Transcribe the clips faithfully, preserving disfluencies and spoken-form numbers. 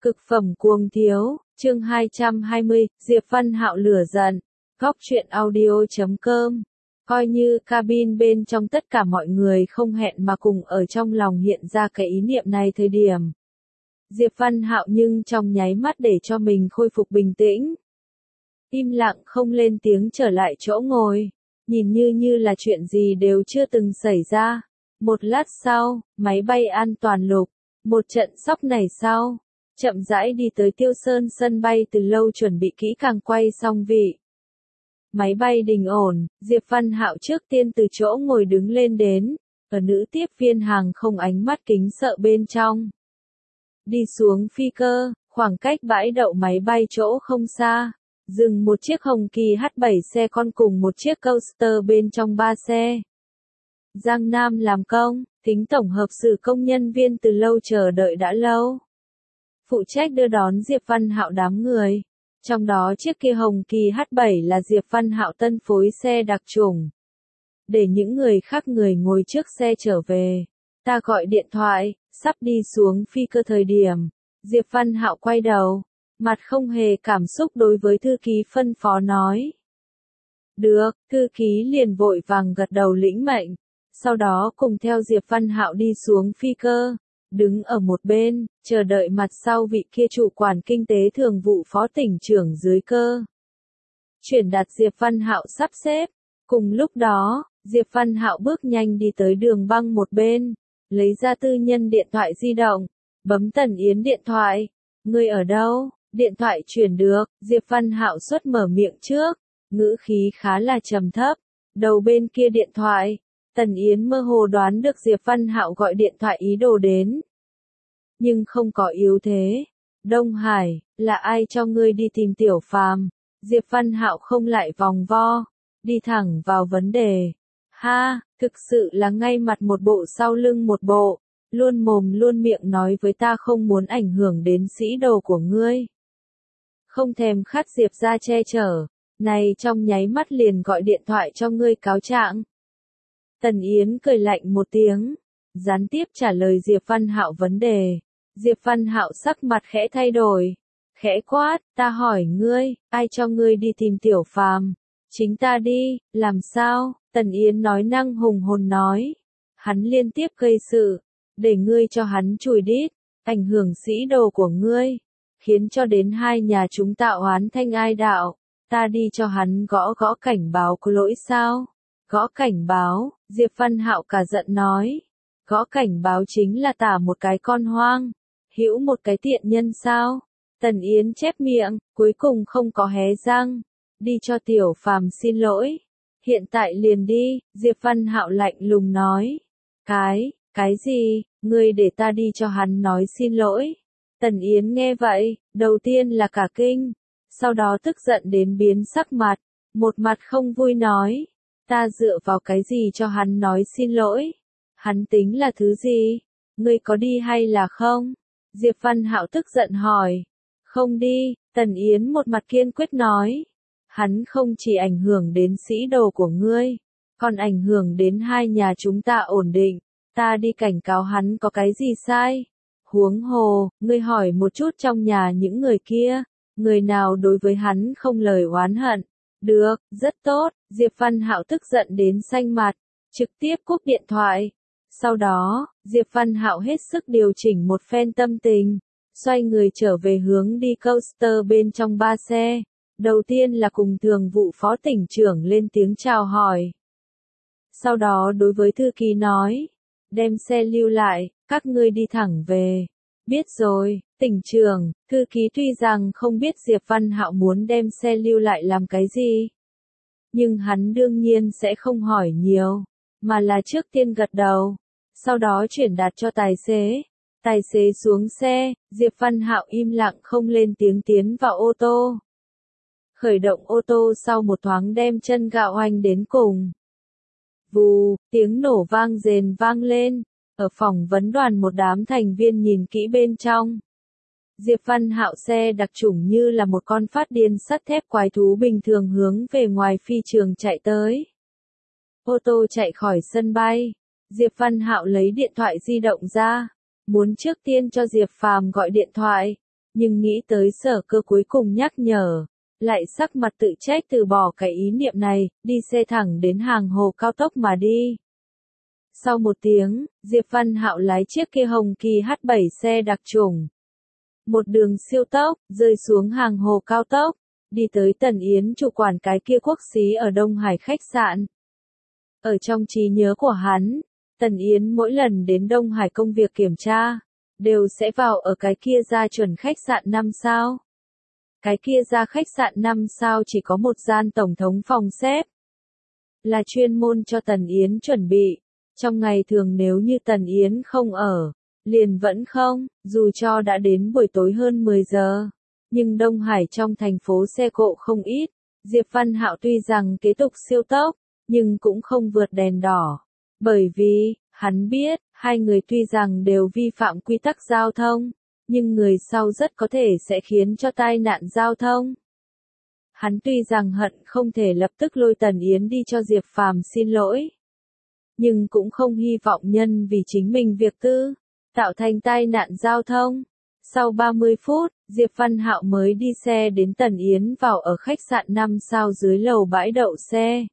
Cực phẩm cuồng thiếu, chương hai trăm hai mươi, Diệp Văn Hạo lửa giận. Góc truyện audio chấm com. Coi như cabin bên trong tất cả mọi người không hẹn mà cùng ở trong lòng hiện ra cái ý niệm này thời điểm. Diệp Văn Hạo nhưng trong nháy mắt để cho mình khôi phục bình tĩnh. Im lặng không lên tiếng trở lại chỗ ngồi, nhìn như như là chuyện gì đều chưa từng xảy ra. Một lát sau, máy bay an toàn lục, một trận sóc này sau, chậm rãi đi tới Tiêu Sơn sân bay từ lâu chuẩn bị kỹ càng quay xong vị. Máy bay đình ổn, Diệp Văn Hạo trước tiên từ chỗ ngồi đứng lên đến, ở nữ tiếp viên hàng không ánh mắt kính sợ bên trong. Đi xuống phi cơ, khoảng cách bãi đậu máy bay chỗ không xa, dừng một chiếc Hồng Kỳ H bảy xe con cùng một chiếc coaster bên trong ba xe. Giang Nam làm công, tính tổng hợp sự công nhân viên từ lâu chờ đợi đã lâu. Phụ trách đưa đón Diệp Văn Hạo đám người. Trong đó chiếc kia Hồng Kỳ H bảy là Diệp Văn Hạo tân phối xe đặc trùng. Để những người khác người ngồi trước xe trở về. Ta gọi điện thoại, sắp đi xuống phi cơ thời điểm. Diệp Văn Hạo quay đầu, mặt không hề cảm xúc đối với thư ký phân phó nói. Được, thư ký liền vội vàng gật đầu lĩnh mệnh. Sau đó cùng theo Diệp Văn Hạo đi xuống phi cơ. Đứng ở một bên, chờ đợi mặt sau vị kia chủ quản kinh tế thường vụ phó tỉnh trưởng dưới cơ. Chuyển đặt Diệp Văn Hạo sắp xếp. Cùng lúc đó, Diệp Văn Hạo bước nhanh đi tới đường băng một bên, lấy ra tư nhân điện thoại di động, bấm Tần Yến điện thoại. Ngươi ở đâu? Điện thoại chuyển được, Diệp Văn Hạo xuất mở miệng trước, ngữ khí khá là trầm thấp. Đầu bên kia điện thoại, Tần Yến mơ hồ đoán được Diệp Văn Hạo gọi điện thoại ý đồ đến. Nhưng không có yếu thế. Đông Hải, là ai cho ngươi đi tìm Tiểu Phàm? Diệp Văn Hạo không lại vòng vo, đi thẳng vào vấn đề. Ha, thực sự là ngay mặt một bộ sau lưng một bộ, luôn mồm luôn miệng nói với ta không muốn ảnh hưởng đến sĩ đồ của ngươi. Không thèm khắt Diệp ra che chở, này trong nháy mắt liền gọi điện thoại cho ngươi cáo trạng. Tần Yến cười lạnh một tiếng, gián tiếp trả lời Diệp Văn Hạo vấn đề. Diệp Văn Hạo sắc mặt khẽ thay đổi, khẽ quát, ta hỏi ngươi, ai cho ngươi đi tìm Tiểu Phàm? Chính ta đi, làm sao? Tần Yến nói năng hùng hồn nói, hắn liên tiếp gây sự, để ngươi cho hắn chùi đít, ảnh hưởng sĩ đồ của ngươi, khiến cho đến hai nhà chúng ta oán thanh ai đạo, ta đi cho hắn gõ gõ cảnh báo có lỗi sao? Gõ cảnh báo, Diệp Văn Hạo cả giận nói, gõ cảnh báo chính là tả một cái con hoang, hữu một cái tiện nhân sao? Tần Yến chép miệng, cuối cùng không có hé răng, đi cho Tiểu Phàm xin lỗi. Hiện tại liền đi, Diệp Văn Hạo lạnh lùng nói. Cái, cái gì, ngươi để ta đi cho hắn nói xin lỗi. Tần Yến nghe vậy, đầu tiên là cả kinh, sau đó tức giận đến biến sắc mặt, một mặt không vui nói. Ta dựa vào cái gì cho hắn nói xin lỗi? Hắn tính là thứ gì? Ngươi có đi hay là không? Diệp Văn Hạo tức giận hỏi. Không đi, Tần Yến một mặt kiên quyết nói. Hắn không chỉ ảnh hưởng đến sĩ đồ của ngươi, còn ảnh hưởng đến hai nhà chúng ta ổn định. Ta đi cảnh cáo hắn có cái gì sai? Huống hồ, ngươi hỏi một chút trong nhà những người kia, người nào đối với hắn không lời oán hận. Được, rất tốt, Diệp Văn Hạo tức giận đến xanh mặt, trực tiếp cúp điện thoại. Sau đó, Diệp Văn Hạo hết sức điều chỉnh một phen tâm tình, xoay người trở về hướng đi coaster bên trong ba xe. Đầu tiên là cùng thường vụ phó tỉnh trưởng lên tiếng chào hỏi. Sau đó đối với thư ký nói, đem xe lưu lại, các ngươi đi thẳng về. Biết rồi, tỉnh trưởng. Thư ký tuy rằng không biết Diệp Văn Hạo muốn đem xe lưu lại làm cái gì, nhưng hắn đương nhiên sẽ không hỏi nhiều, mà là trước tiên gật đầu, sau đó chuyển đạt cho tài xế. Tài xế xuống xe, Diệp Văn Hạo im lặng không lên tiếng tiến vào ô tô. Khởi động ô tô sau một thoáng đem chân gạo oanh đến cùng. Vù, tiếng nổ vang rền vang lên, ở phòng vấn đoàn một đám thành viên nhìn kỹ bên trong. Diệp Văn Hạo xe đặc chủng như là một con phát điên sắt thép quái thú bình thường hướng về ngoài phi trường chạy tới. Ô tô chạy khỏi sân bay, Diệp Văn Hạo lấy điện thoại di động ra, muốn trước tiên cho Diệp Phàm gọi điện thoại, Nhưng nghĩ tới Sở Cơ cuối cùng nhắc nhở, lại sắc mặt tự trách từ bỏ cái ý niệm này, đi xe thẳng đến hàng hồ cao tốc mà đi. Sau một tiếng, Diệp Văn Hạo lái chiếc kia hồng kỳ H bảy xe đặc trùng. Một đường siêu tốc, rơi xuống hàng hồ cao tốc, đi tới Tần Yến chủ quản cái kia quốc xí ở Đông Hải khách sạn. Ở trong trí nhớ của hắn, Tần Yến mỗi lần đến Đông Hải công việc kiểm tra, đều sẽ vào ở cái kia ra chuẩn khách sạn năm sao. Cái kia ra khách sạn năm sao chỉ có một gian tổng thống phòng xếp. Là chuyên môn cho Tần Yến chuẩn bị. Trong ngày thường nếu như Tần Yến không ở, liền vẫn không, dù cho đã đến buổi tối hơn mười giờ. Nhưng Đông Hải trong thành phố xe cộ không ít, Diệp Văn Hạo tuy rằng kế tục siêu tốc, nhưng cũng không vượt đèn đỏ. Bởi vì, hắn biết, hai người tuy rằng đều vi phạm quy tắc giao thông, nhưng người sau rất có thể sẽ khiến cho tai nạn giao thông. Hắn tuy rằng hận không thể lập tức lôi Tần Yến đi cho Diệp Phàm xin lỗi, nhưng cũng không hy vọng nhân vì chính mình việc tư, tạo thành tai nạn giao thông. Sau ba mươi phút, Diệp Văn Hạo mới đi xe đến Tần Yến vào ở khách sạn năm sao dưới lầu bãi đậu xe.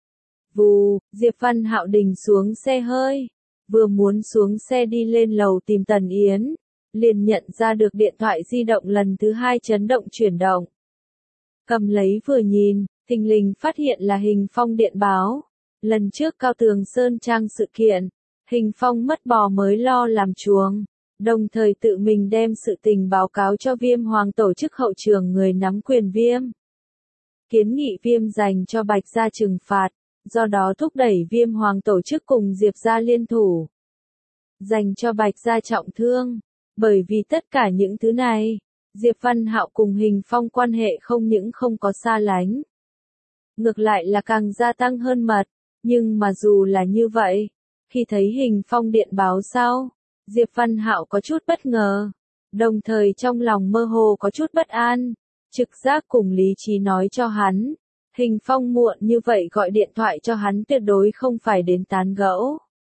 Vù, Diệp Văn Hạo đình xuống xe hơi, vừa muốn xuống xe đi lên lầu tìm Tần Yến, liền nhận ra được điện thoại di động lần thứ hai chấn động chuyển động. Cầm lấy vừa nhìn, thình lình phát hiện là Hình Phong điện báo. Lần trước Cao Tường Sơn Trang sự kiện, Hình Phong mất bò mới lo làm chuồng, đồng thời tự mình đem sự tình báo cáo cho Viêm Hoàng tổ chức hậu trường người nắm quyền Viêm. Kiến nghị Viêm dành cho Bạch Gia trừng phạt, do đó thúc đẩy Viêm Hoàng tổ chức cùng Diệp Gia liên thủ. Dành cho Bạch Gia trọng thương, bởi vì tất cả những thứ này, Diệp Văn Hạo cùng Hình Phong quan hệ không những không có xa lánh, ngược lại là càng gia tăng hơn mật. Nhưng mà dù là như vậy, khi thấy Hình Phong điện báo sau, Diệp Văn Hạo có chút bất ngờ, đồng thời trong lòng mơ hồ có chút bất an, trực giác cùng lý trí nói cho hắn, Hình Phong muộn như vậy gọi điện thoại cho hắn tuyệt đối không phải đến tán gẫu.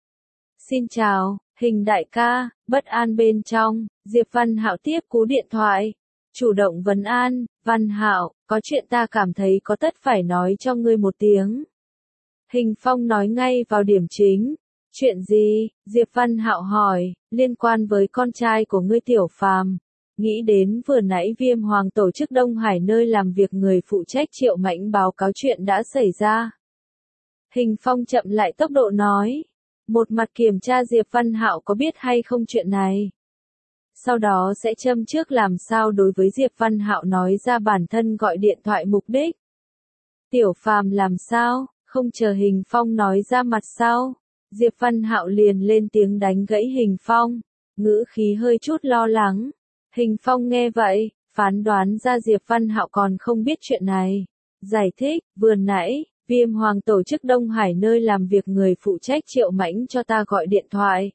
Xin chào, Hình đại ca, bất an bên trong, Diệp Văn Hạo tiếp cú điện thoại, chủ động vấn an, Văn Hạo, có chuyện ta cảm thấy có tất phải nói cho ngươi một tiếng. Hình Phong nói ngay vào điểm chính. Chuyện gì? Diệp Văn Hạo hỏi, liên quan với con trai của ngươi Tiểu Phàm. Nghĩ đến vừa nãy Viêm Hoàng tổ chức Đông Hải nơi làm việc người phụ trách Triệu Mãnh báo cáo chuyện đã xảy ra. Hình Phong chậm lại tốc độ nói, một mặt kiểm tra Diệp Văn Hạo có biết hay không chuyện này. Sau đó sẽ châm trước làm sao đối với Diệp Văn Hạo nói ra bản thân gọi điện thoại mục đích. Tiểu Phàm làm sao? Không chờ Hình Phong nói ra mặt sau, Diệp Văn Hạo liền lên tiếng đánh gãy Hình Phong, ngữ khí hơi chút lo lắng. Hình Phong nghe vậy, phán đoán ra Diệp Văn Hạo còn không biết chuyện này. Giải thích, vừa nãy, Viêm Hoàng tổ chức Đông Hải nơi làm việc người phụ trách Triệu Mãnh cho ta gọi điện thoại.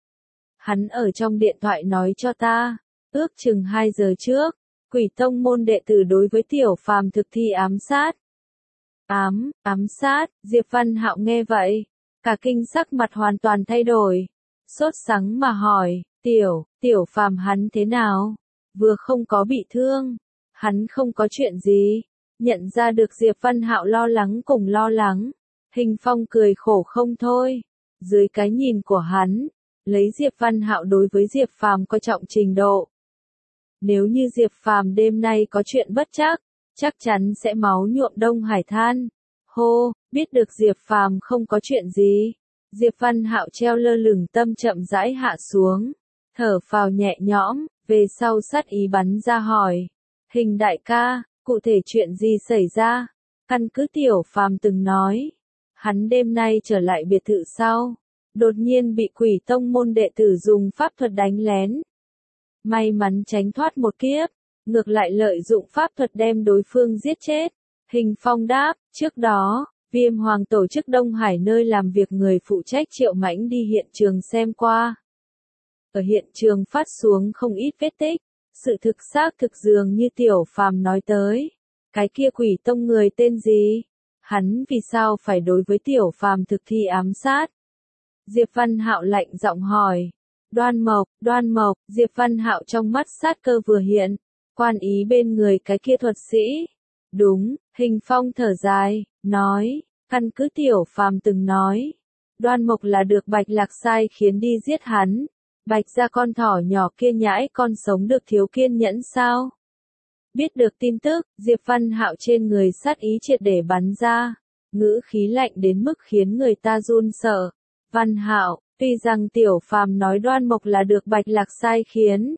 Hắn ở trong điện thoại nói cho ta, ước chừng hai giờ trước, Quỷ Tông môn đệ tử đối với Tiểu Phàm thực thi ám sát. Ám, ám sát, Diệp Văn Hạo nghe vậy, cả kinh sắc mặt hoàn toàn thay đổi, sốt sắng mà hỏi, tiểu, Tiểu Phàm hắn thế nào? Vừa không có bị thương, hắn không có chuyện gì. Nhận ra được Diệp Văn Hạo lo lắng cùng lo lắng, Hình Phong cười khổ không thôi. Dưới cái nhìn của hắn, lấy Diệp Văn Hạo đối với Diệp Phàm coi trọng trình độ. Nếu như Diệp Phàm đêm nay có chuyện bất trắc, chắc chắn sẽ máu nhuộm Đông Hải than. Hô, biết được Diệp Phàm không có chuyện gì, Diệp Văn Hạo treo lơ lửng tâm chậm rãi hạ xuống, thở phào nhẹ nhõm, về sau sát ý bắn ra hỏi, Hình đại ca, cụ thể chuyện gì xảy ra? Căn cứ Tiểu Phàm từng nói, hắn đêm nay trở lại biệt thự sau, đột nhiên bị Quỷ Tông môn đệ tử dùng pháp thuật đánh lén. May mắn tránh thoát một kiếp, ngược lại lợi dụng pháp thuật đem đối phương giết chết. Hình Phong đáp, trước đó, Viêm Hoàng tổ chức Đông Hải nơi làm việc người phụ trách Triệu Mãnh đi hiện trường xem qua. Ở hiện trường phát xuống không ít vết tích, sự thực xác thực dường như Tiểu Phàm nói tới. Cái kia Quỷ Tông người tên gì? Hắn vì sao phải đối với Tiểu Phàm thực thi ám sát? Diệp Văn Hạo lạnh giọng hỏi. Đoan Mộc, Đoan Mộc, Diệp Văn Hạo trong mắt sát cơ vừa hiện, quan ý bên người cái kia thuật sĩ. Đúng, Hình Phong thở dài, nói, căn cứ Tiểu Phàm từng nói, Đoan Mộc là được Bạch Lạc sai khiến đi giết hắn. Bạch gia con thỏ nhỏ kia nhãi con sống được thiếu kiên nhẫn sao? Biết được tin tức, Diệp Văn Hạo trên người sát ý triệt để bắn ra, ngữ khí lạnh đến mức khiến người ta run sợ. Văn Hạo, tuy rằng Tiểu Phàm nói Đoan Mộc là được Bạch Lạc sai khiến,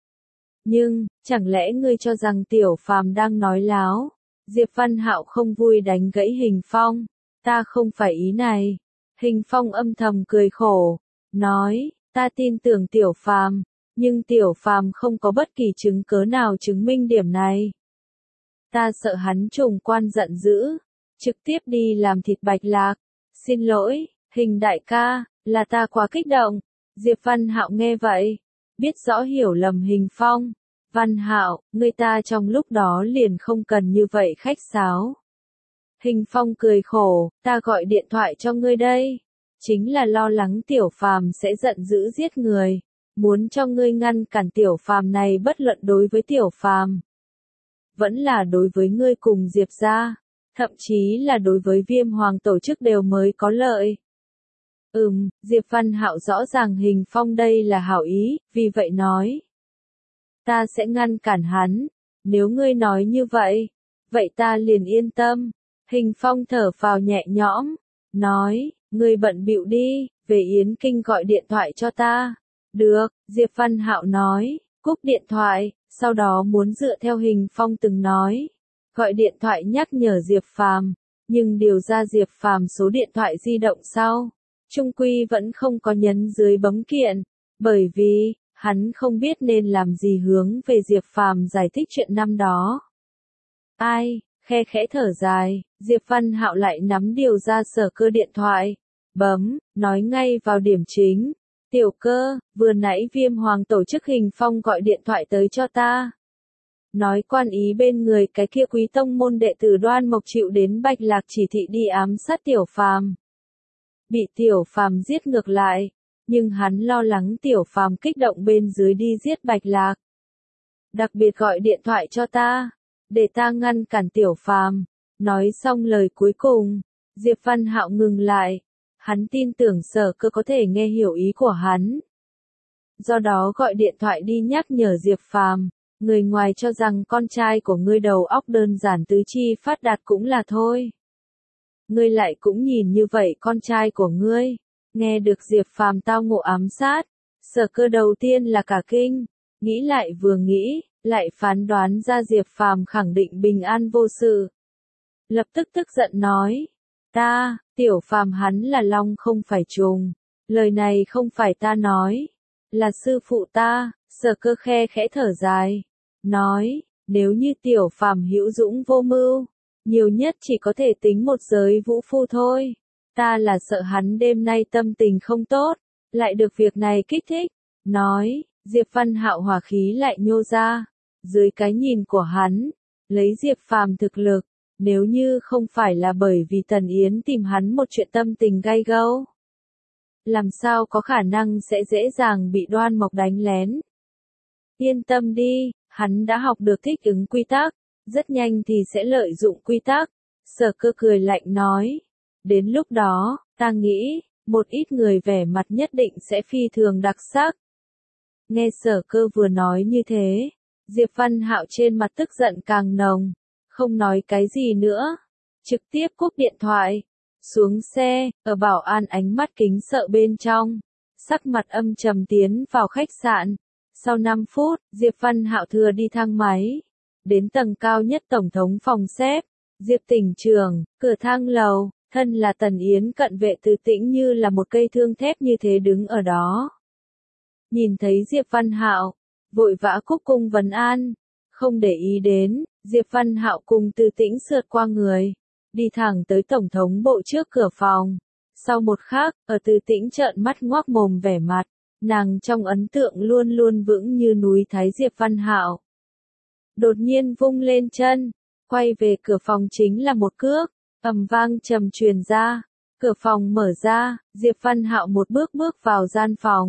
nhưng, chẳng lẽ ngươi cho rằng Tiểu Phàm đang nói láo? Diệp Văn Hạo không vui đánh gãy Hình Phong, ta không phải ý này. Hình Phong âm thầm cười khổ, nói, ta tin tưởng Tiểu Phàm, nhưng Tiểu Phàm không có bất kỳ chứng cớ nào chứng minh điểm này. Ta sợ hắn trùng quan giận dữ, trực tiếp đi làm thịt Bạch Lạc. Xin lỗi, Hình đại ca, là ta quá kích động. Diệp Văn Hạo nghe vậy, biết rõ hiểu lầm Hình Phong. Văn Hạo, người ta trong lúc đó liền không cần như vậy khách sáo. Hình Phong cười khổ, ta gọi điện thoại cho ngươi đây, chính là lo lắng Tiểu Phàm sẽ giận dữ giết người, muốn cho ngươi ngăn cản Tiểu Phàm này, bất luận đối với Tiểu Phàm, vẫn là đối với ngươi cùng Diệp gia, thậm chí là đối với Viêm Hoàng tổ chức đều mới có lợi. Ừm, Diệp Văn Hạo rõ ràng Hình Phong đây là hảo ý, vì vậy nói, ta sẽ ngăn cản hắn, nếu ngươi nói như vậy, vậy ta liền yên tâm. Hình Phong thở phào nhẹ nhõm, nói, ngươi bận bịu đi, về Yến Kinh gọi điện thoại cho ta. Được, Diệp Văn Hạo nói, cúp điện thoại, sau đó muốn dựa theo Hình Phong từng nói, gọi điện thoại nhắc nhở Diệp Phàm, nhưng điều ra Diệp Phàm số điện thoại di động sau, trung quy vẫn không có nhấn dưới bấm kiện, bởi vì, hắn không biết nên làm gì hướng về Diệp Phàm giải thích chuyện năm đó. Ai, khe khẽ thở dài, Diệp Văn Hạo lại nắm điều ra Sở Cơ điện thoại, bấm, nói ngay vào điểm chính. Tiểu Cơ, vừa nãy Viêm Hoàng tổ chức Hình Phong gọi điện thoại tới cho ta. Nói quan ý bên người cái kia quý tông môn đệ tử Đoan Mộc chịu đến Bạch Lạc chỉ thị đi ám sát Tiểu Phàm. Bị Tiểu Phàm giết ngược lại, nhưng hắn lo lắng Tiểu Phàm kích động bên dưới đi giết Bạch Lạc. Đặc biệt gọi điện thoại cho ta, để ta ngăn cản Tiểu Phàm. Nói xong lời cuối cùng, Diệp Văn Hạo ngừng lại, hắn tin tưởng Sở Cơ có thể nghe hiểu ý của hắn. Do đó gọi điện thoại đi nhắc nhở Diệp Phàm, người ngoài cho rằng con trai của ngươi đầu óc đơn giản tứ chi phát đạt cũng là thôi. Ngươi lại cũng nhìn như vậy con trai của ngươi, nghe được Diệp Phàm tao ngộ ám sát, Sở Cơ đầu tiên là cả kinh, nghĩ lại vừa nghĩ, lại phán đoán ra Diệp Phàm khẳng định bình an vô sự. Lập tức tức giận nói, ta, Tiểu Phàm hắn là long không phải trùng, lời này không phải ta nói, là sư phụ ta. Sở Cơ khe khẽ thở dài, nói, nếu như Tiểu Phàm hữu dũng vô mưu, nhiều nhất chỉ có thể tính một giới vũ phu thôi, ta là sợ hắn đêm nay tâm tình không tốt, lại được việc này kích thích. Nói, Diệp Văn Hạo hỏa khí lại nhô ra, dưới cái nhìn của hắn, lấy Diệp Phàm thực lực, nếu như không phải là bởi vì Tần Yến tìm hắn một chuyện tâm tình gay gẫu, làm sao có khả năng sẽ dễ dàng bị Đoan Mộc đánh lén. Yên tâm đi, hắn đã học được thích ứng quy tắc, rất nhanh thì sẽ lợi dụng quy tắc. Sở Cơ cười lạnh nói, đến lúc đó, ta nghĩ, một ít người vẻ mặt nhất định sẽ phi thường đặc sắc. Nghe Sở Cơ vừa nói như thế, Diệp Văn Hạo trên mặt tức giận càng nồng, không nói cái gì nữa, trực tiếp cúp điện thoại, xuống xe, ở bảo an ánh mắt kính sợ bên trong, sắc mặt âm trầm tiến vào khách sạn. Sau năm phút, Diệp Văn Hạo thừa đi thang máy, đến tầng cao nhất tổng thống phòng xếp, Diệp tỉnh trưởng, cửa thang lầu, thân là Tần Yến cận vệ Từ Tĩnh như là một cây thương thép như thế đứng ở đó. Nhìn thấy Diệp Văn Hạo, vội vã cúc cung vấn an, không để ý đến, Diệp Văn Hạo cùng Từ Tĩnh sượt qua người, đi thẳng tới tổng thống bộ trước cửa phòng. Sau một khắc, ở Từ Tĩnh trợn mắt ngoác mồm vẻ mặt, nàng trong ấn tượng luôn luôn vững như núi Thái Diệp Văn Hạo. Đột nhiên vung lên chân, quay về cửa phòng chính là một cước, ầm vang trầm truyền ra, cửa phòng mở ra, Diệp Văn Hạo một bước bước vào gian phòng,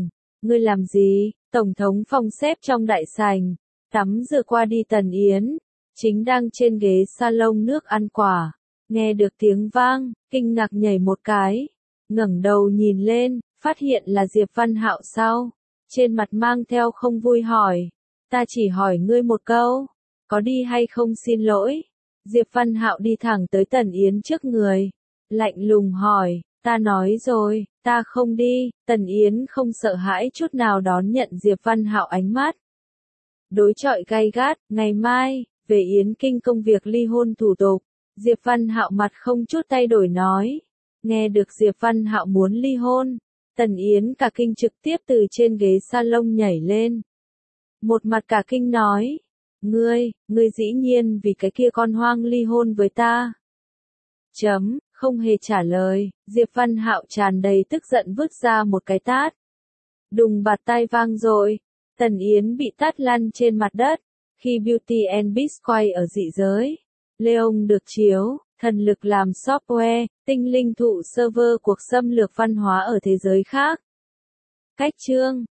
Ngươi làm gì? Tổng thống phòng xếp trong đại sảnh, tắm rửa qua đi Tần Yến, chính đang trên ghế salon nước ăn quả, nghe được tiếng vang, kinh ngạc nhảy một cái, ngẩng đầu nhìn lên, phát hiện là Diệp Văn Hạo sau, trên mặt mang theo không vui hỏi, ta chỉ hỏi ngươi một câu, có đi hay không xin lỗi? Diệp Văn Hạo đi thẳng tới Tần Yến trước người, lạnh lùng hỏi, ta nói rồi, ta không đi. Tần Yến không sợ hãi chút nào đón nhận Diệp Văn Hạo ánh mắt. Đối chọi gay gắt, ngày mai, về Yến Kinh công việc ly hôn thủ tục, Diệp Văn Hạo mặt không chút thay đổi nói. Nghe được Diệp Văn Hạo muốn ly hôn, Tần Yến cả kinh trực tiếp từ trên ghế salon nhảy lên. Một mặt cả kinh nói, ngươi, ngươi dĩ nhiên vì cái kia con hoang ly hôn với ta. Chấm, không hề trả lời, Diệp Văn Hạo tràn đầy tức giận vứt ra một cái tát. Đùng bạt tai vang rồi, Tần Yến bị tát lăn trên mặt đất, khi Beauty and Beast quay ở dị giới. Leon được chiếu, thần lực làm software, tinh linh thụ server cuộc xâm lược văn hóa ở thế giới khác. Cách chương